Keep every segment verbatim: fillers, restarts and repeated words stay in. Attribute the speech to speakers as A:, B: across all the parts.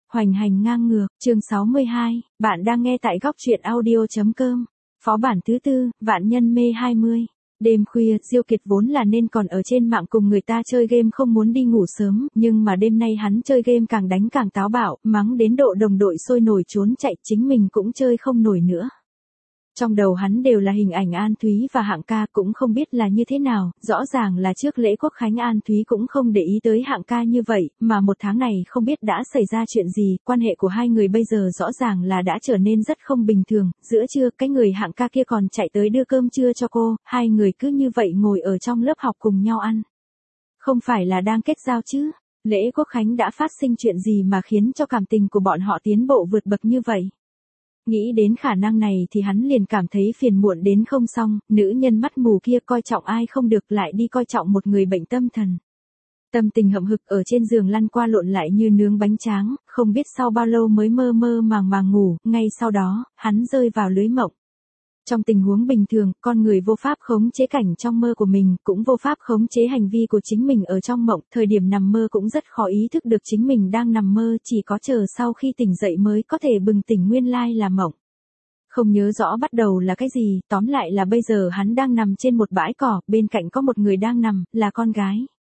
A: Hoành hành ngang ngược, chương sáu mươi hai, bạn đang nghe tại góc truyện audio.com. Phó bản thứ tư, vạn nhân mê hai mươi. Đêm khuya, Diêu Kiệt vốn là nên còn ở trên mạng cùng người ta chơi game không muốn đi ngủ sớm, nhưng mà đêm nay hắn chơi game càng đánh càng táo bạo, mắng đến độ đồng đội sôi nổi trốn chạy, chính mình cũng chơi không nổi nữa. Trong đầu hắn đều là hình ảnh An Thúy và Hạng Ca, cũng không biết là như thế nào, rõ ràng là trước lễ Quốc Khánh An Thúy cũng không để ý tới Hạng Ca như vậy, mà một tháng này không biết đã xảy ra chuyện gì, quan hệ của hai người bây giờ rõ ràng là đã trở nên rất không bình thường, giữa trưa cái người Hạng Ca kia còn chạy tới đưa cơm trưa cho cô, hai người cứ như vậy ngồi ở trong lớp học cùng nhau ăn. Không phải là đang kết giao chứ, lễ Quốc Khánh đã phát sinh chuyện gì mà khiến cho cảm tình của bọn họ tiến bộ vượt bậc như vậy. Nghĩ đến khả năng này thì hắn liền cảm thấy phiền muộn đến không xong, nữ nhân mắt mù kia coi trọng ai không được lại đi coi trọng một người bệnh tâm thần. Tâm tình hậm hực ở trên giường lăn qua lộn lại như nướng bánh tráng, không biết sau bao lâu mới mơ mơ màng màng ngủ, ngay sau đó, hắn rơi vào lưới mộng. Trong tình huống bình thường, con người vô pháp khống chế cảnh trong mơ của mình, cũng vô pháp khống chế hành vi của chính mình ở trong mộng, thời điểm nằm mơ cũng rất khó ý thức được chính mình đang nằm mơ, chỉ có chờ sau khi tỉnh dậy mới có thể bừng tỉnh nguyên lai là mộng. Không nhớ rõ bắt đầu là cái gì, tóm lại là bây giờ hắn đang nằm trên một bãi cỏ, bên cạnh có một người đang nằm, là con gái.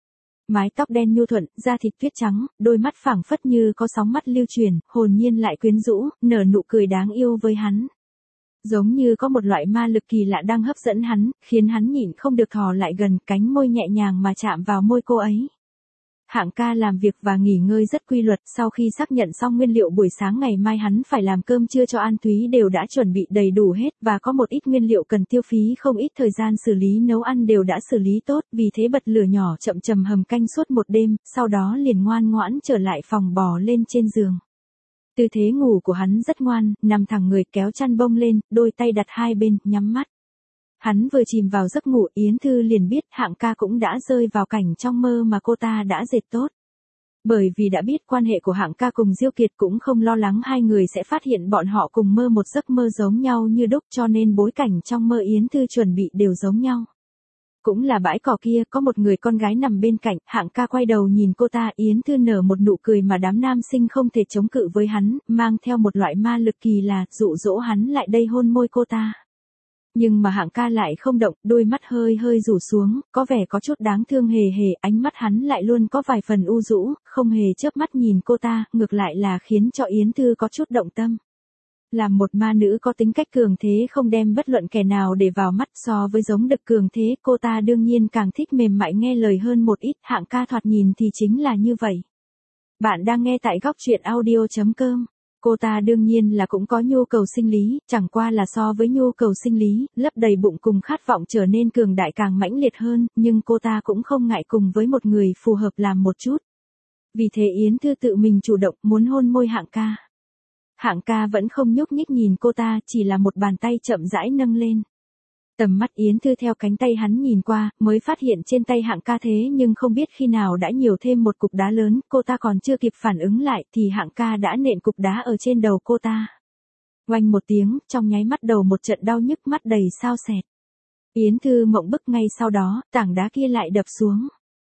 A: Mái tóc đen nhu thuận, da thịt tuyết trắng, đôi mắt phảng phất như có sóng mắt lưu truyền, hồn nhiên lại quyến rũ, nở nụ cười đáng yêu với hắn. Giống như có một loại ma lực kỳ lạ đang hấp dẫn hắn, khiến hắn nhịn không được thò lại gần, cánh môi nhẹ nhàng mà chạm vào môi cô ấy. Hạng Ca làm việc và nghỉ ngơi rất quy luật, sau khi xác nhận xong nguyên liệu buổi sáng ngày mai hắn phải làm cơm trưa cho An Thúy đều đã chuẩn bị đầy đủ hết, và có một ít nguyên liệu cần tiêu phí không ít thời gian xử lý nấu ăn đều đã xử lý tốt, vì thế bật lửa nhỏ chậm chậm hầm canh suốt một đêm, sau đó liền ngoan ngoãn trở lại phòng bò lên trên giường. Tư thế ngủ của hắn rất ngoan, nằm thẳng người kéo chăn bông lên, đôi tay đặt hai bên, nhắm mắt. Hắn vừa chìm vào giấc ngủ, Yến Thư liền biết Hạng Ca cũng đã rơi vào cảnh trong mơ mà cô ta đã dệt tốt. Bởi vì đã biết quan hệ của Hạng Ca cùng Diêu Kiệt cũng không lo lắng hai người sẽ phát hiện bọn họ cùng mơ một giấc mơ giống nhau như đúc, cho nên bối cảnh trong mơ Yến Thư chuẩn bị đều giống nhau. Cũng là bãi cỏ kia, có một người con gái nằm bên cạnh, Hạng Ca quay đầu nhìn cô ta, Yến Thư nở một nụ cười mà đám nam sinh không thể chống cự với hắn, mang theo một loại ma lực kỳ lạ, dụ dỗ hắn lại đây hôn môi cô ta. Nhưng mà Hạng Ca lại không động, đôi mắt hơi hơi rủ xuống, có vẻ có chút đáng thương hề hề, ánh mắt hắn lại luôn có vài phần u rũ, không hề chớp mắt nhìn cô ta, ngược lại là khiến cho Yến Thư có chút động tâm. Làm một ma nữ có tính cách cường thế không đem bất luận kẻ nào để vào mắt, so với giống đực cường thế, cô ta đương nhiên càng thích mềm mại nghe lời hơn một ít, Hạng Ca thoạt nhìn thì chính là như vậy. Bạn đang nghe tại góc truyện audio.com. Cô ta đương nhiên là cũng có nhu cầu sinh lý, chẳng qua là so với nhu cầu sinh lý, lấp đầy bụng cùng khát vọng trở nên cường đại càng mãnh liệt hơn, nhưng cô ta cũng không ngại cùng với một người phù hợp làm một chút. Vì thế Yến Thư tự mình chủ động muốn hôn môi Hạng Ca. Hạng Ca vẫn không nhúc nhích nhìn cô ta, chỉ là một bàn tay chậm rãi nâng lên. Tầm mắt Yến Thư theo cánh tay hắn nhìn qua, mới phát hiện trên tay Hạng Ca thế nhưng không biết khi nào đã nhiều thêm một cục đá lớn, cô ta còn chưa kịp phản ứng lại thì Hạng Ca đã nện cục đá ở trên đầu cô ta. Oanh một tiếng, trong nháy mắt đầu một trận đau nhức, mắt đầy sao sẹt. Yến Thư mộng bức, ngay sau đó, tảng đá kia lại đập xuống.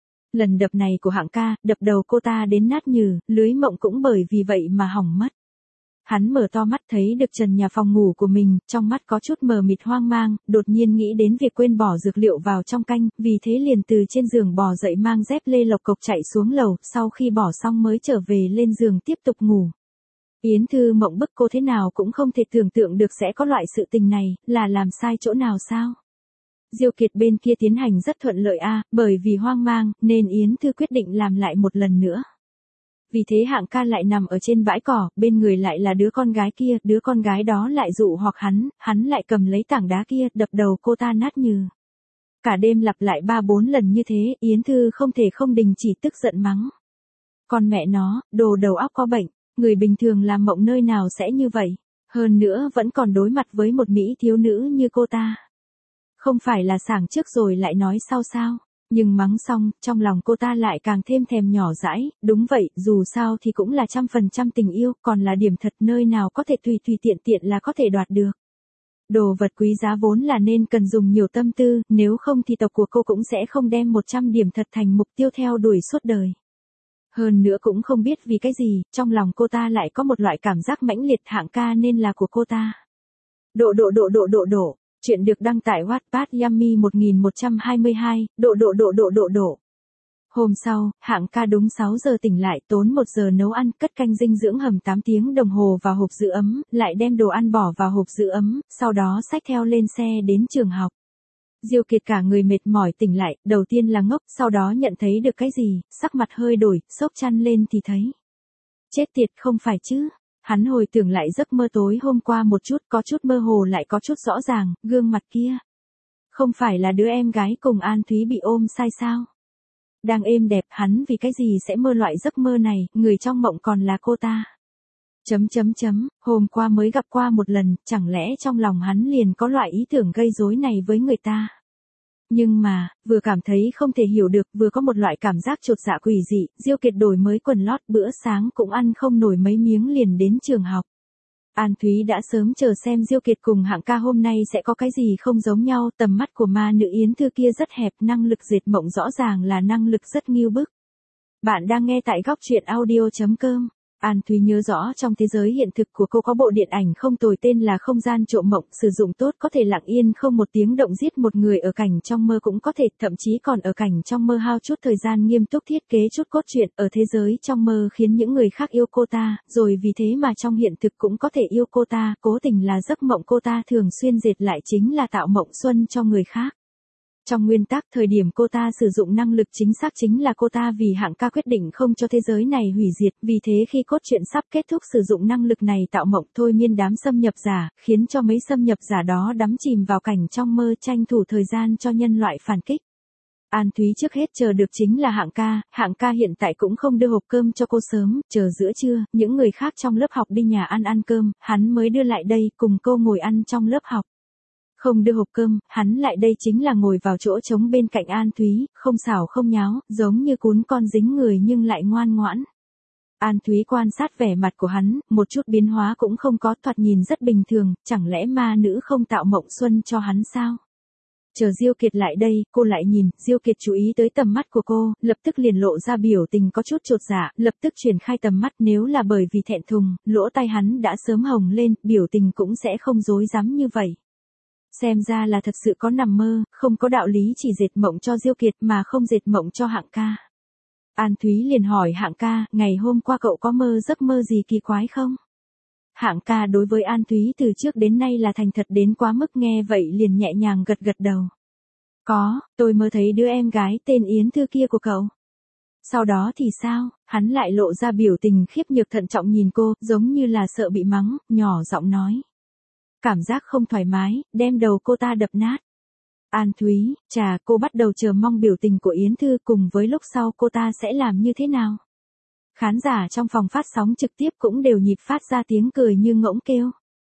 A: Lần đập này của Hạng Ca, đập đầu cô ta đến nát nhừ, lưới mộng cũng bởi vì vậy mà hỏng mất. Hắn mở to mắt thấy được trần nhà phòng ngủ của mình, trong mắt có chút mờ mịt hoang mang, đột nhiên nghĩ đến việc quên bỏ dược liệu vào trong canh, vì thế liền từ trên giường bò dậy mang dép lê lộc cộc chạy xuống lầu, sau khi bỏ xong mới trở về lên giường tiếp tục ngủ. Yến Thư mộng bức, cô thế nào cũng không thể tưởng tượng được sẽ có loại sự tình này, là làm sai chỗ nào sao? Diêu Kiệt bên kia tiến hành rất thuận lợi a, bởi vì hoang mang, nên Yến Thư quyết định làm lại một lần nữa. Vì thế Hạng Ca lại nằm ở trên bãi cỏ, bên người lại là đứa con gái kia, đứa con gái đó lại dụ hoặc hắn, hắn lại cầm lấy tảng đá kia, đập đầu cô ta nát nhừ. Cả đêm lặp lại ba bốn lần như thế, Yến Thư không thể không đình chỉ tức giận mắng. Con mẹ nó, đồ đầu óc có bệnh, người bình thường làm mộng nơi nào sẽ như vậy, hơn nữa vẫn còn đối mặt với một mỹ thiếu nữ như cô ta. Không phải là sảng trước rồi lại nói sau sao? Nhưng mắng xong, trong lòng cô ta lại càng thêm thèm nhỏ dãi, đúng vậy, dù sao thì cũng là trăm phần trăm tình yêu, còn là điểm thật nơi nào có thể tùy tùy tiện tiện là có thể đoạt được. Đồ vật quý giá vốn là nên cần dùng nhiều tâm tư, nếu không thì tộc của cô cũng sẽ không đem một trăm điểm thật thành mục tiêu theo đuổi suốt đời. Hơn nữa cũng không biết vì cái gì, trong lòng cô ta lại có một loại cảm giác mãnh liệt Hạng ca nên là của cô ta. Độ độ độ độ độ độ. Chuyện được đăng tải Wattpad Yummy một nghìn một trăm hai mươi hai, độ độ độ độ độ độ. Hôm sau, Hạng ca đúng sáu giờ tỉnh lại, tốn một giờ nấu ăn, cất canh dinh dưỡng hầm tám tiếng đồng hồ vào hộp giữ ấm, lại đem đồ ăn bỏ vào hộp giữ ấm, sau đó xách theo lên xe đến trường học. Diêu Kiệt cả người mệt mỏi tỉnh lại, đầu tiên là ngốc, sau đó nhận thấy được cái gì, sắc mặt hơi đổi, xốc chăn lên thì thấy. Chết tiệt, không phải chứ. Hắn hồi tưởng lại giấc mơ tối hôm qua một chút, có chút mơ hồ lại có chút rõ ràng, gương mặt kia. Không phải là đứa em gái cùng An Thúy bị ôm sai sao? Đang êm đẹp, hắn vì cái gì sẽ mơ loại giấc mơ này, người trong mộng còn là cô ta. Chấm chấm chấm, hôm qua mới gặp qua một lần, chẳng lẽ trong lòng hắn liền có loại ý tưởng gây rối này với người ta. Nhưng mà, vừa cảm thấy không thể hiểu được, vừa có một loại cảm giác chột dạ quỷ dị, Diêu Kiệt đổi mới quần lót, bữa sáng cũng ăn không nổi mấy miếng liền đến trường học. An Thúy đã sớm chờ xem Diêu Kiệt cùng Hạng ca hôm nay sẽ có cái gì không giống nhau, tầm mắt của ma nữ Yến Thư kia rất hẹp, năng lực dệt mộng rõ ràng là năng lực rất nghiêu bức. Bạn đang nghe tại góc truyện audio chấm com. An Thúy nhớ rõ trong thế giới hiện thực của cô có bộ điện ảnh không tồi tên là Không gian trộm mộng, sử dụng tốt có thể lặng yên không một tiếng động giết một người ở cảnh trong mơ cũng có thể, thậm chí còn ở cảnh trong mơ hao chút thời gian nghiêm túc thiết kế chút cốt truyện ở thế giới trong mơ khiến những người khác yêu cô ta, rồi vì thế mà trong hiện thực cũng có thể yêu cô ta, cố tình là giấc mộng cô ta thường xuyên dệt lại chính là tạo mộng xuân cho người khác. Trong nguyên tắc, thời điểm cô ta sử dụng năng lực chính xác chính là cô ta vì Hạng ca quyết định không cho thế giới này hủy diệt, vì thế khi cốt truyện sắp kết thúc sử dụng năng lực này tạo mộng thôi miên đám xâm nhập giả, khiến cho mấy xâm nhập giả đó đắm chìm vào cảnh trong mơ tranh thủ thời gian cho nhân loại phản kích. An Thúy trước hết chờ được chính là Hạng ca, Hạng ca hiện tại cũng không đưa hộp cơm cho cô sớm, chờ giữa trưa, những người khác trong lớp học đi nhà ăn ăn cơm, hắn mới đưa lại đây cùng cô ngồi ăn trong lớp học. Không đưa hộp cơm, hắn lại đây chính là ngồi vào chỗ trống bên cạnh An Thúy, không xảo không nháo, giống như cún con dính người nhưng lại ngoan ngoãn. An Thúy quan sát vẻ mặt của hắn, một chút biến hóa cũng không có, thoạt nhìn rất bình thường, chẳng lẽ ma nữ không tạo mộng xuân cho hắn sao? Chờ Diêu Kiệt lại đây, cô lại nhìn, Diêu Kiệt chú ý tới tầm mắt của cô, lập tức liền lộ ra biểu tình có chút chột dạ, lập tức chuyển khai tầm mắt, nếu là bởi vì thẹn thùng, lỗ tai hắn đã sớm hồng lên, biểu tình cũng sẽ không dối rắm như vậy. Xem ra là thật sự có nằm mơ, không có đạo lý chỉ dệt mộng cho Diêu Kiệt mà không dệt mộng cho Hạng ca. An Thúy liền hỏi Hạng ca, ngày hôm qua cậu có mơ giấc mơ gì kỳ quái không? Hạng ca đối với An Thúy từ trước đến nay là thành thật đến quá mức, nghe vậy liền nhẹ nhàng gật gật đầu. Có, tôi mơ thấy đứa em gái tên Yến Thư kia của cậu. Sau đó thì sao? Hắn lại lộ ra biểu tình khiếp nhược thận trọng nhìn cô, giống như là sợ bị mắng, nhỏ giọng nói. Cảm giác không thoải mái, đem đầu cô ta đập nát. An Thúy, chà, cô bắt đầu chờ mong biểu tình của Yến Thư cùng với lúc sau cô ta sẽ làm như thế nào. Khán giả trong phòng phát sóng trực tiếp cũng đều nhịp phát ra tiếng cười như ngỗng kêu.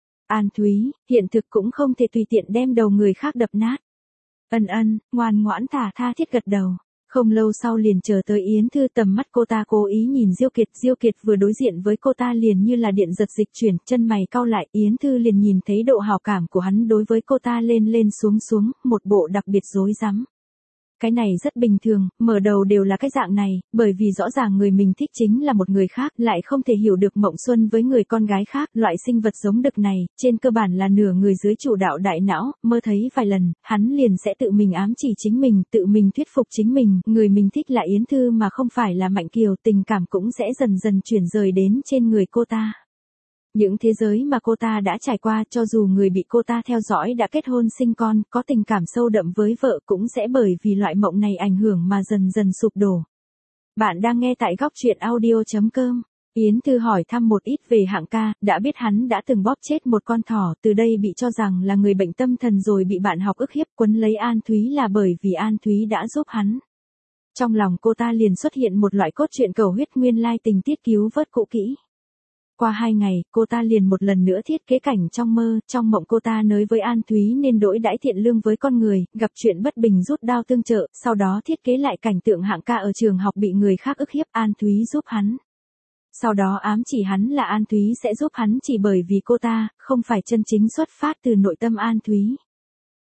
A: An Thúy, hiện thực cũng không thể tùy tiện đem đầu người khác đập nát. Ân ân, ngoan ngoãn thả tha thiết gật đầu. Không lâu sau liền chờ tới Yến Thư, tầm mắt cô ta cố ý nhìn Diêu Kiệt, Diêu Kiệt vừa đối diện với cô ta liền như là điện giật dịch chuyển, chân mày cau lại, Yến Thư liền nhìn thấy độ hào cảm của hắn đối với cô ta lên lên xuống xuống, một bộ đặc biệt rối rắm. Cái này rất bình thường, mở đầu đều là cái dạng này, bởi vì rõ ràng người mình thích chính là một người khác, lại không thể hiểu được mộng xuân với người con gái khác, loại sinh vật giống đực này, trên cơ bản là nửa người dưới chủ đạo đại não, mơ thấy vài lần, hắn liền sẽ tự mình ám chỉ chính mình, tự mình thuyết phục chính mình, người mình thích là Yến Thư mà không phải là Mạnh Kiều, tình cảm cũng sẽ dần dần chuyển rời đến trên người cô ta. Những thế giới mà cô ta đã trải qua, cho dù người bị cô ta theo dõi đã kết hôn sinh con, có tình cảm sâu đậm với vợ cũng sẽ bởi vì loại mộng này ảnh hưởng mà dần dần sụp đổ. Bạn đang nghe tại góc truyện audio chấm com. Yến Thư hỏi thăm một ít về Hạng ca, đã biết hắn đã từng bóp chết một con thỏ, từ đây bị cho rằng là người bệnh tâm thần rồi bị bạn học ức hiếp, quấn lấy An Thúy là bởi vì An Thúy đã giúp hắn. Trong lòng cô ta liền xuất hiện một loại cốt truyện cầu huyết nguyên lai tình tiết cứu vớt cũ kỹ. Qua hai ngày, cô ta liền một lần nữa thiết kế cảnh trong mơ, trong mộng cô ta nói với An Thúy nên đổi đãi thiện lương với con người, gặp chuyện bất bình rút đao tương trợ, sau đó thiết kế lại cảnh tượng Hạng ca ở trường học bị người khác ức hiếp, An Thúy giúp hắn. Sau đó ám chỉ hắn là An Thúy sẽ giúp hắn chỉ bởi vì cô ta, không phải chân chính xuất phát từ nội tâm An Thúy.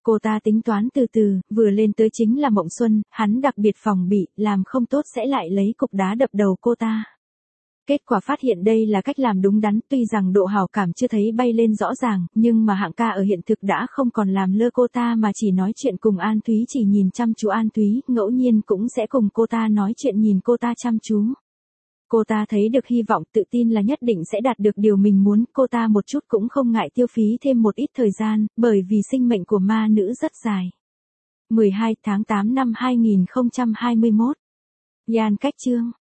A: Cô ta tính toán từ từ, vừa lên tới chính là Mộng Xuân, hắn đặc biệt phòng bị, làm không tốt sẽ lại lấy cục đá đập đầu cô ta. Kết quả phát hiện đây là cách làm đúng đắn, tuy rằng độ hảo cảm chưa thấy bay lên rõ ràng, nhưng mà Hạng ca ở hiện thực đã không còn làm lơ cô ta mà chỉ nói chuyện cùng An Thúy, chỉ nhìn chăm chú An Thúy, ngẫu nhiên cũng sẽ cùng cô ta nói chuyện nhìn cô ta chăm chú. Cô ta thấy được hy vọng, tự tin là nhất định sẽ đạt được điều mình muốn, cô ta một chút cũng không ngại tiêu phí thêm một ít thời gian, bởi vì sinh mệnh của ma nữ rất dài. mười hai tháng tám năm hai nghìn không trăm hai mươi mốt. Yan Cách Chương